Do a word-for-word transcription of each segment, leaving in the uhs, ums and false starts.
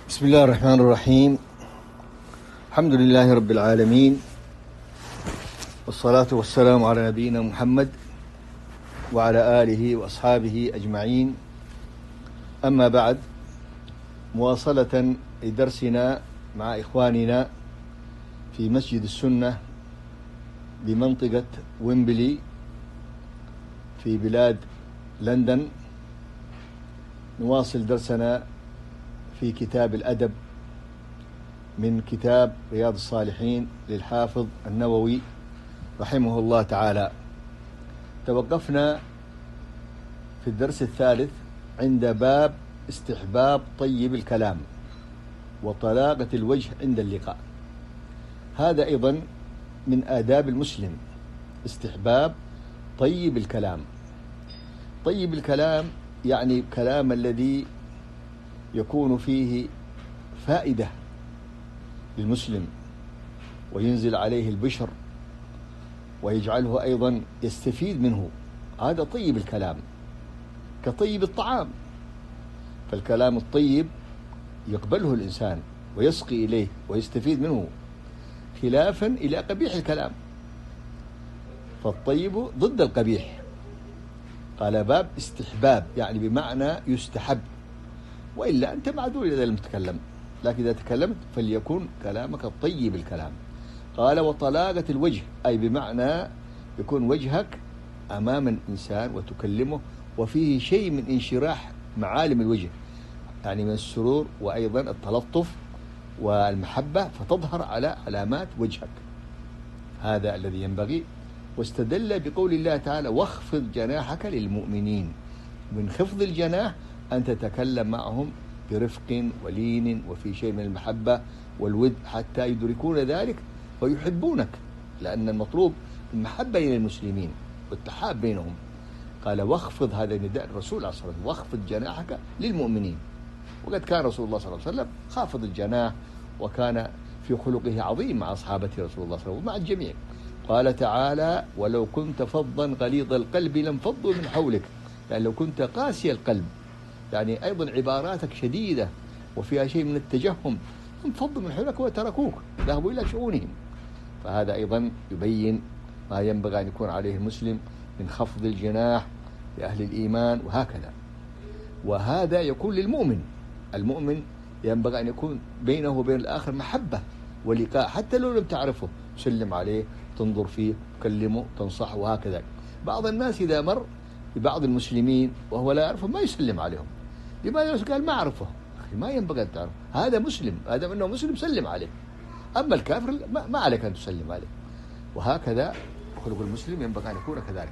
بسم الله الرحمن الرحيم. الحمد لله رب العالمين، والصلاة والسلام على نبينا محمد وعلى آله وأصحابه أجمعين. أما بعد، مواصلة لدرسنا مع إخواننا في مسجد السنة بمنطقة ويمبلي في بلاد لندن، نواصل درسنا في كتاب الأدب من كتاب رياض الصالحين للحافظ النووي رحمه الله تعالى. توقفنا في الدرس الثالث عند باب استحباب طيب الكلام وطلاقة الوجه عند اللقاء. هذا أيضا من آداب المسلم، استحباب طيب الكلام. طيب الكلام يعني كلام الذي يكون فيه فائدة للمسلم وينزل عليه البشر ويجعله أيضا يستفيد منه. هذا طيب الكلام، كطيب الطعام، فالكلام الطيب يقبله الإنسان ويسقي إليه ويستفيد منه، خلافا إلى قبيح الكلام، فالطيب ضد القبيح. قال باب استحباب يعني بمعنى يستحب، وإلا أنت معذور إذا لم تتكلم، لكن إذا تكلمت فليكن كلامك طيب الكلام. قال وطلاقة الوجه أي بمعنى يكون وجهك أمام الإنسان وتكلمه وفيه شيء من انشراح معالم الوجه، يعني من السرور وأيضا التلطف والمحبة، فتظهر على علامات وجهك. هذا الذي ينبغي. واستدل بقول الله تعالى واخفض جناحك للمؤمنين. من خفض الجناح أن تتكلم معهم برفق ولين وفي شيء من المحبة والود حتى يدركون ذلك ويحبونك، لأن المطلوب المحبة بين المسلمين والتحاب بينهم. قال واخفض، هذا نداء الرسول عليه الصلاة والسلام، واخفض جناحك للمؤمنين. وقد كان رسول الله صلى الله عليه وسلم خافض الجناح، وكان في خلقه عظيم مع أصحابه رسول الله صلى الله عليه وسلم ومع الجميع. قال تعالى ولو كنت فظا غليظ القلب لانفضوا من حولك، يعني لو كنت قاسي القلب، يعني أيضا عباراتك شديدة وفيها شيء من التجهم، انفضوا من حولك وتركوك ذهبوا إلى شؤونهم. فهذا أيضا يبين ما ينبغي أن يكون عليه المسلم من خفض الجناح لأهل الإيمان وهكذا. وهذا يكون للمؤمن. المؤمن ينبغي أن يكون بينه وبين الآخر محبة ولقاء، حتى لو لم تعرفه تسلم عليه، تنظر فيه، تكلمه، تنصحه وهكذا. بعض الناس إذا مر ببعض المسلمين وهو لا يعرفه ما يسلم عليهم. لماذا؟ قال ما أعرفه. أخي ما ينبغي أن تعرف، هذا مسلم، هذا أنه مسلم سلم عليه، أما الكافر ما عليك أن تسلم عليه. وهكذا خلق المسلم ينبغي أن يكون كذلك.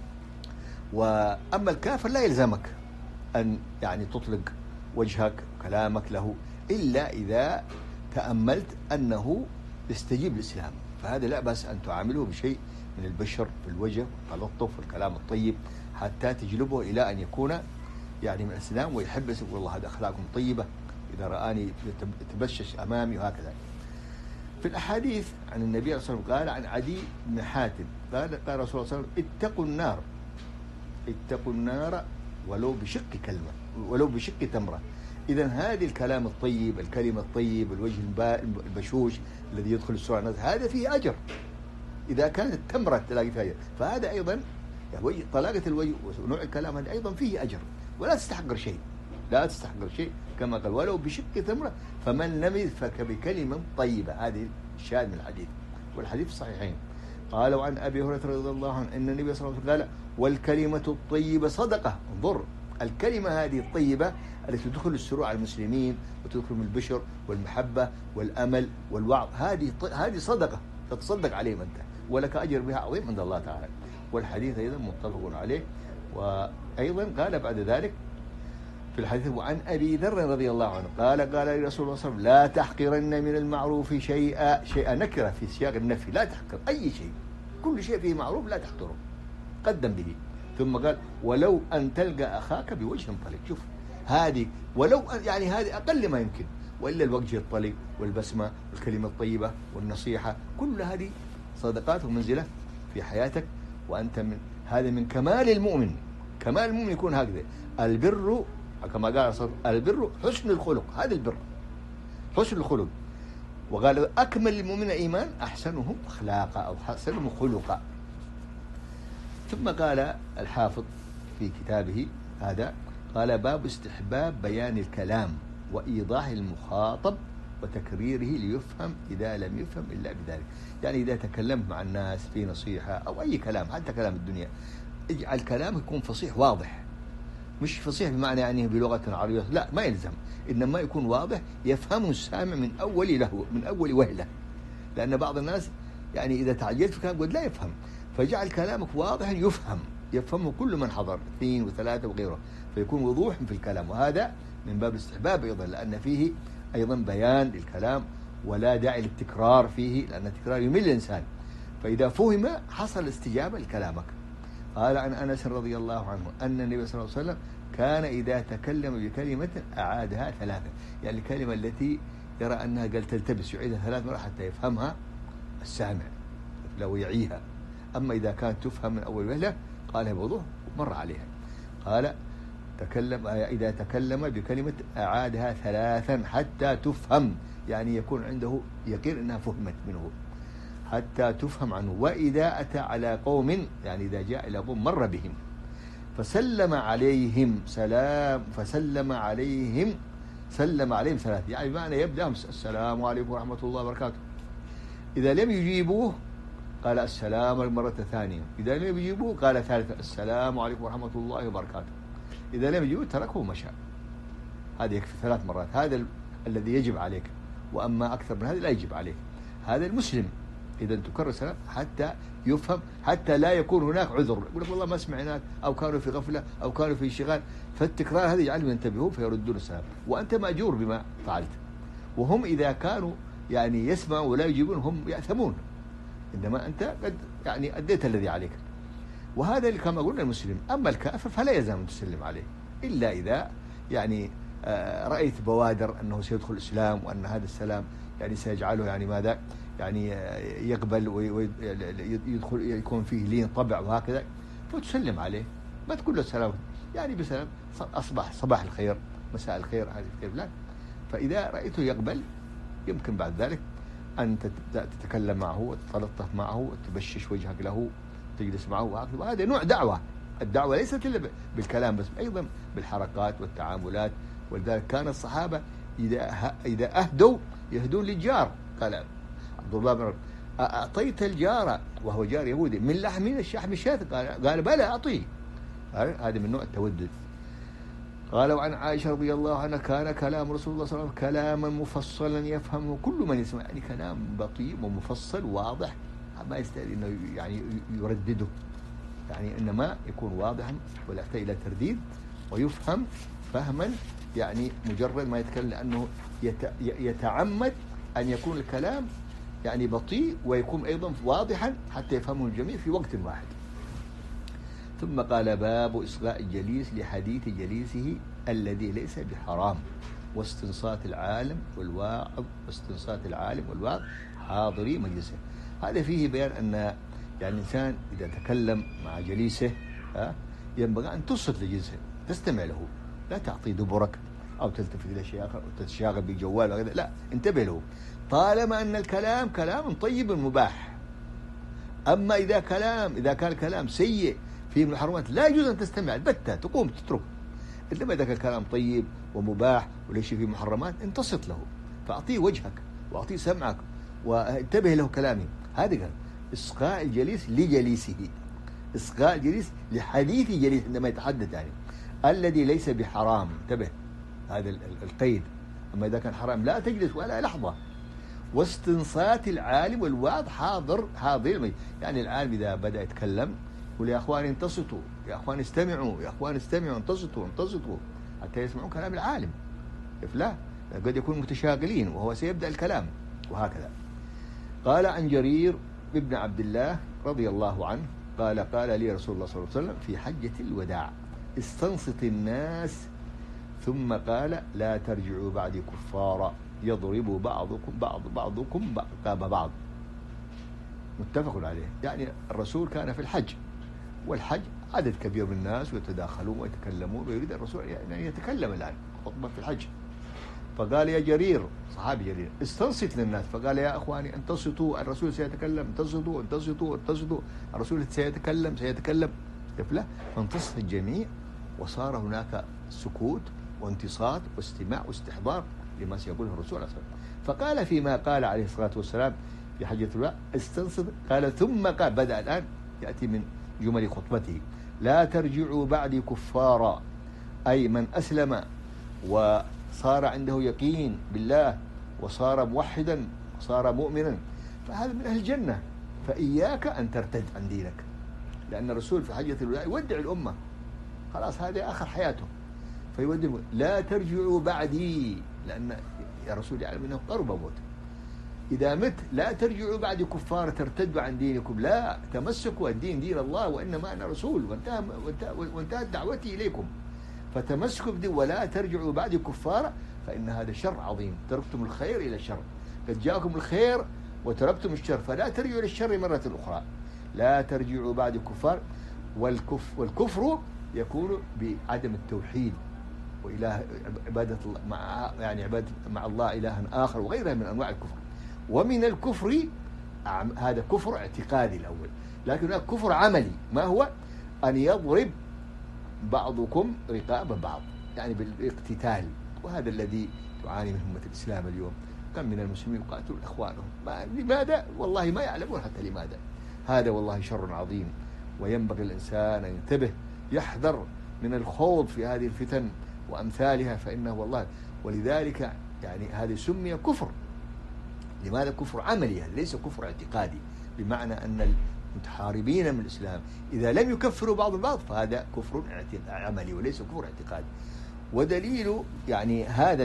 وأما الكافر لا يلزمك أن يعني تطلق وجهك كلامك له إلا إذا تأملت أنه يستجيب للإسلام، فهذا لا بأس أن تعامله بشيء من البشر في الوجه والتلطف والكلام الطيب حتى تجلبه إلى أن يكون يعني من الإسلام ويحب يقول والله هذا أخلاقكم طيبة إذا رآني يتبشش أمامي وهكذا. في الأحاديث عن النبي صلى الله عليه وسلم قال عن عدي بن حاتم قال قال رسول الله صلى الله عليه وسلم اتقوا النار اتقوا النار ولو بشق كلمة ولو بشق تمرة. إذا هذه الكلام الطيب، الكلمة الطيب، الوجه البشوش الذي يدخل السرعة الناس، هذا فيه أجر إذا كانت تمرة تلاقي فيها أجر. فهذا أيضا يعني طلاقة الوجه ونوع الكلام هذا أيضا فيه أجر، ولا تستحقر شيء، لا تستحقر شيء كما قال ولو بشق تمرة فمن لم يذفك بكلمة طيبة. هذه الشاهد من الحديث، والحديث الصحيحين. قالوا عن أبي هريرة رضي الله عنه أن النبي صلى الله عليه وسلم قال والكلمة الطيبة صدقة. انظر الكلمة هذه الطيبة التي تدخل السرور على المسلمين وتدخل من البشر والمحبة والأمل والوعظ، هذه هذه صدقة تتصدق عليهم أنت ولك أجر بها عظيم عند الله تعالى. والحديث أيضا متفق عليه. وأيضا قال بعد ذلك في الحديث وعن أبي ذر رضي الله عنه قال قال لي رسول الله صلى الله عليه وسلم لا تحقرن من المعروف شيئا. شيئا نكرة في سياق النفي، لا تحقر أي شيء، كل شيء فيه معروف لا تحقره، قدم به. ثم قال ولو أن تلقى أخاك بوجه طلق. شوف هذه ولو يعني هذه أقل ما يمكن، وإلا الوجه الطلق والبسمة والكلمة الطيبة والنصيحة، كل هذه صدقات ومنزلة في حياتك. وأنت من هذا من كمال المؤمن. كمال المؤمن يكون هكذا. البر كما قال البر حسن الخلق، هذا البر حسن الخلق. وقال أكمل المؤمنين إيمان أحسنهم أخلاقا أو أحسنهم خلقا. ثم قال الحافظ في كتابه هذا، قال باب استحباب بيان الكلام وإيضاح المخاطب وتكريره ليفهم إذا لم يفهم إلا بذلك. يعني إذا تكلمت مع الناس في نصيحة أو أي كلام، حتى كلام الدنيا، اجعل كلامك يكون فصيح واضح، مش فصيح بمعنى يعني بلغة عربية، لا ما يلزم، إنما يكون واضح يفهمه السامع من أول له من أول وهلة. لأن بعض الناس يعني إذا تعجلت في كلام قد لا يفهم، فجعل كلامك واضحا يفهم يفهمه كل من حضر، اثنين وثلاثة وغيره، فيكون وضوح في الكلام. وهذا من باب الاستحباب أيضا، لأن فيه أيضا بيان للكلام ولا داعي للتكرار فيه، لأن التكرار يمل الإنسان. فإذا فهم حصل استجابة لكلامك. قال عن أنس رضي الله عنه أن النبي صلى الله عليه وسلم كان إذا تكلم بكلمة أعادها ثلاثة، يعني الكلمة التي يرى أنها قال تلتبس يعيدها ثلاث مرات حتى يفهمها السامع لو يعيها. أما إذا كانت تفهم من أول وهلة قالها بوضوح ومر عليها. قال تكلم إذا تكلم بكلمة أعادها ثلاثا حتى تفهم، يعني يكون عنده يقين أنها فهمت منه حتى تفهم عنه. وإذا أتى على قوم، يعني إذا جاء إلى قوم مر بهم فسلم عليهم سلام فسلم عليهم سلم عليهم ثلاث، يعني بمعنى يبدأ السلام عليكم ورحمة الله وبركاته. إذا لم يجيبوه قال السلام المرة الثانية، إذا لم يجيبوه قال ثالثا السلام عليكم ورحمة الله وبركاته. إذا لم يجيبوه تركه ومشى. هذا يكفي ثلاث مرات، هذا ال... الذي يجب عليك. وأما أكثر من هذا لا يجب عليك. هذا المسلم إذا تكرر السلام حتى يفهم، حتى لا يكون هناك عذر، يقول لك والله ما سمعناك أو كانوا في غفلة أو كانوا في انشغال. فالتكرار هذا يجعلهم ينتبهوا فيردون السلام، وأنت مأجور بما فعلت. وهم إذا كانوا يعني يسمعوا ولا يجيبون هم يأثمون، إنما أنت قد يعني أديت الذي عليك. وهذا اللي كما قلنا المسلم. أما الكافر فلا يلزم أن تسلم عليه إلا إذا يعني رأيت بوادر أنه سيدخل الإسلام وأن هذا السلام يعني سيجعله يعني ماذا يعني يقبل ويدخل يكون فيه لين طبع وهكذا، فتسلم عليه، ما تقول له السلام يعني بسلام أصبح صباح الخير مساء الخير هذه كيف لا. فإذا رأيته يقبل يمكن بعد ذلك أن تتكلم معه وتتلطف معه وتبشش وجهك له تجلس معه، وهذا نوع دعوة. الدعوة ليست إلا بالكلام بس، أيضا بالحركات والتعاملات. ولذلك كان الصحابة إذا إذا أهدوا يهدون للجار. قال عبد الله بن أعطيت الجار وهو جار يهودي من لحم الشحم الشاة؟ قال قال بلى أعطيه. هذا من نوع التودد. قالوا عن عائشة رضي الله عنها كان كلام رسول الله صلى الله عليه وسلم كلاما مفصلا يفهمه كل من يسمع، يعني كلام بطيء ومفصل واضح ما يستاهل انه يعني يردده، يعني انما يكون واضحا ولا يحتاج الى ترديد ويفهم فهما يعني مجرد ما يتكلم، لانه يتعمد ان يكون الكلام يعني بطيء ويكون ايضا واضحا حتى يفهمه الجميع في وقت واحد. ثم قال باب إصغاء الجليس لحديث جليسه الذي ليس بحرام واستنصات العالم والواعظ واستنصات العالم والواعظ حاضري مجلسه. هذا فيه بيان أن يعني الإنسان إذا تكلم مع جليسه ينبغي أن تصت لجلسه تستمع له، لا تعطي دبرك أو تلتفت إلى شيء آخر أو تتشاغل بالجوال وغيره، لا انتبه له طالما أن الكلام كلام طيب مباح. أما إذا كلام إذا كان الكلام سيء فيه من الحرمات لا يجوز أن تستمع البتة، تقوم تترك. إنما إذا كان كلام طيب ومباح وليس فيه محرمات انتصت له، فأعطيه وجهك وأعطيه سمعك وانتبه له كلامي. هذا قال إصغاء الجليس لجليسه، إصغاء الجليس لحديث جليس عندما يتحدث يعني الذي ليس بحرام، انتبه هذا القيد. أما إذا كان حرام لا تجلس ولا لحظة. واستنصات العالم والواعظ حاضر حاضر، يعني العالم إذا بدأ يتكلم يقول يا أخوان انتصتوا، يا أخوان استمعوا، يا أخوان استمعوا انتصتوا انتصتوا حتى يسمعوا كلام العالم. كيف لا؟ قد يكون متشاغلين وهو سيبدأ الكلام وهكذا. قال عن جرير بن عبد الله رضي الله عنه قال قال لي رسول الله صلى الله عليه وسلم في حجة الوداع استنصت الناس ثم قال لا ترجعوا بعدي كفارا يضرب بعضكم بعض بعضكم بعض بعض. متفق عليه. يعني الرسول كان في الحج، والحج عدد كبير من الناس ويتداخلون ويتكلمون، ويريد الرسول يعني يتكلم الآن خطبة في الحج. فقال يا جرير، صحابي جرير، استنصت للناس. فقال يا أخواني انتصتوا، الرسول سيتكلم، انتصتوا انتصتوا انتصتوا، الرسول سيتكلم سيتكلم. لا، فانتصت الجميع وصار هناك سكوت وانتصات واستماع واستحضار لما سيقوله الرسول عليه الصلاة والسلام. فقال فيما قال عليه الصلاة والسلام في حجة الوداع استنصت، قال ثم قال، بدأ الآن يأتي من جمل خطبته: لا ترجعوا بعدي كفارا، أي من أسلم وصار عنده يقين بالله وصار موحدا وصار مؤمنا فهذا من أهل الجنة، فإياك أن ترتد عن دينك. لأن الرسول في حجة الوداع يودع الأمة، خلاص هذه آخر حياته، فيودع: لا ترجعوا بعدي، لأن يا رسول يعلم أنه قرب موت. إذا مت لا ترجعوا بعد كفار ترتدوا عن دينكم، لا، تمسكوا الدين دين الله، وإنما أنا رسول وانتهى وانتهت دعوتي إليكم، فتمسكوا بدين ولا ترجعوا بعد كفار، فإن هذا شر عظيم، تركتم الخير إلى الشر، قد جاءكم الخير وتركتم الشر، فلا ترجعوا إلى الشر مرة أخرى، لا ترجعوا بعد كفار. والكف والكفر يكون بعدم التوحيد وإله عبادة مع يعني عبادة مع الله إلها آخر وغيرها من أنواع الكفر. ومن الكفر هذا كفر اعتقادي الأول، لكن هناك كفر عملي، ما هو؟ أن يضرب بعضكم رقاب بعض، يعني بالاقتتال، وهذا الذي تعاني من أمة الإسلام اليوم. كم من المسلمين يقاتلون إخوانهم، لماذا؟ والله ما يعلمون حتى لماذا. هذا والله شر عظيم، وينبغي الإنسان أن ينتبه، يحذر من الخوض في هذه الفتن وأمثالها، فإنه والله ولذلك يعني هذه سمي كفر. لماذا كفر عملي؟ ليس كفر اعتقادي، بمعنى أن المتحاربين من الإسلام إذا لم يكفروا بعض البعض فهذا كفر عملي وليس كفر اعتقادي. ودليل يعني هذا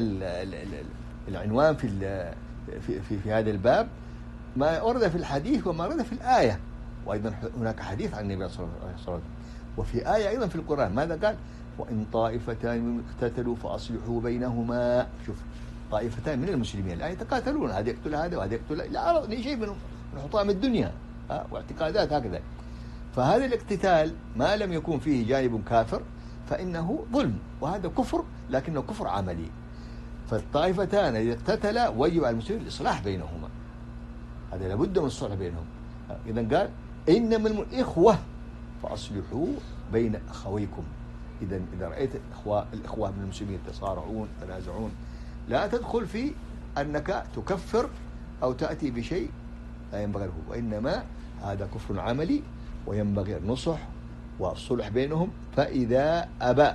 العنوان في في في, في هذا الباب ما ورد في الحديث وما ورد في الآية، وأيضا هناك حديث عن النبي صلى الله عليه وسلم، وفي آية أيضا في القرآن. ماذا قال؟ وإن طائفتان اقتتلوا فأصلحوا بينهما. شوف، طائفتان من المسلمين الآن يتقاتلون، هذا يقتل هذا وهذا يقتل، لا شيء من حطام الدنيا واعتقادات هكذا. فهذا الاقتتال ما لم يكون فيه جانب كافر فإنه ظلم، وهذا كفر لكنه كفر عملي. فالطائفتان إذا اقتتلا وجب على المسلمين الإصلاح بينهما، هذا لابد من الصلح بينهم. إذا قال إنما الإخوة فأصلحوا بين أخويكم. إذا إذا رأيت الإخوة الإخوة من المسلمين يتصارعون يتنازعون، لا تدخل في أنك تكفر أو تأتي بشيء لا ينبغي له، وإنما هذا كفر عملي، وينبغي النصح والصلح بينهم. فإذا أبى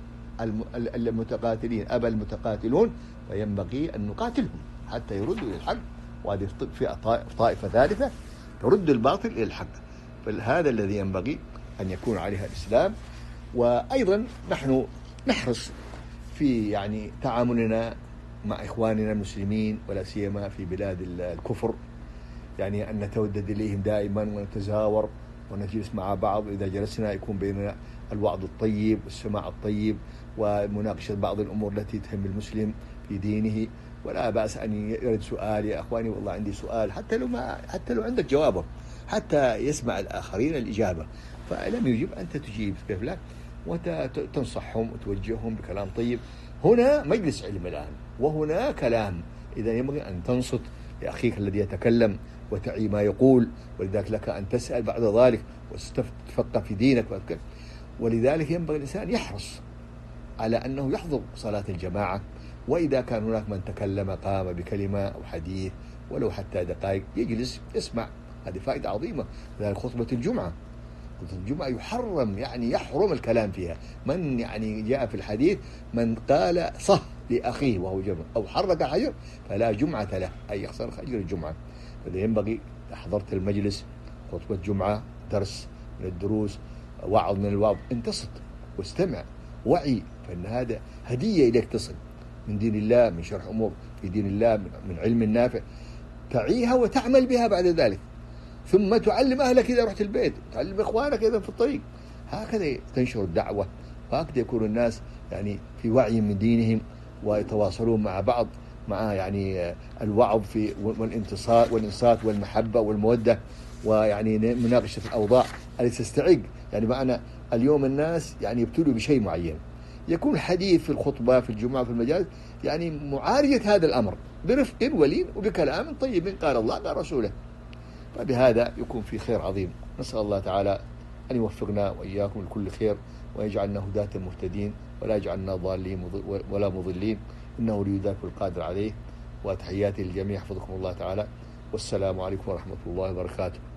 المتقاتلين أبى المتقاتلون فينبغي أن نقاتلهم حتى يردوا إلى الحق، وهذه في طائفة ثالثة ترد الباطل إلى الحق. فهذا الذي ينبغي أن يكون عليها الإسلام. وأيضا نحن نحرص في يعني تعاملنا مع إخواننا المسلمين ولا سيما في بلاد الكفر، يعني أن نتودد إليهم دائما ونتزاور ونجلس مع بعض. إذا جلسنا يكون بيننا الوعظ الطيب والسماع الطيب ومناقشة بعض الأمور التي تهم المسلم في دينه. ولا بأس أن يرد سؤال: يا أخواني والله عندي سؤال، حتى لو ما حتى لو عندك جوابه، حتى يسمع الآخرين الإجابة، فلم يجب أنت تجيب كيف لا، وتنصحهم وتوجههم بكلام طيب. هنا مجلس علم الآن، وهنا كلام، إذا ينبغي أن تنصت لأخيك الذي يتكلم وتعي ما يقول، ولذلك لك أن تسأل بعد ذلك وتتفقه في دينك. ولذلك ينبغي الإنسان يحرص على أنه يحضر صلاة الجماعة، وإذا كان هناك من تكلم قام بكلمة أو حديث ولو حتى دقائق يجلس يسمع، هذه فائدة عظيمة. لذلك خطبة الجمعة خطبة الجمعة يحرم يعني يحرم الكلام فيها. من يعني جاء في الحديث من قال صح لأخيه وهو جمع أو حرك حجر فلا جمعة له، أي يخسر أجر الجمعة. فإذا ينبغي حضرت المجلس خطبة جمعة، درس من الدروس، وعظ من الوعظ، انتصت واستمع وعي، فإن هذا هدية إليك تصل من دين الله، من شرح أمور في دين الله، من علم نافع تعيها وتعمل بها بعد ذلك، ثم تعلم أهلك إذا رحت البيت، تعلم إخوانك إذا في الطريق. هكذا تنشر الدعوة، وهكذا يكون الناس يعني في وعي من دينهم ويتواصلون مع بعض، مع يعني الوعظ في والانتصار والإنصات والمحبة والمودة، ويعني مناقشة الأوضاع التي تستعق. يعني معنا اليوم الناس يعني يبتلوا بشيء معين، يكون الحديث في الخطبة في الجمعة في المجالس يعني معالجة هذا الأمر برفق ولين وبكلام طيب قال الله قال رسوله، فبهذا يكون في خير عظيم. نسأل الله تعالى أن يوفقنا وإياكم لكل خير، ويجعلنا هداة مهتدين، ولا يجعلنا ضالين ولا مضلين، إنه ولي ذلك القادر عليه. وتحياتي للجميع، حفظكم الله تعالى، والسلام عليكم ورحمة الله وبركاته.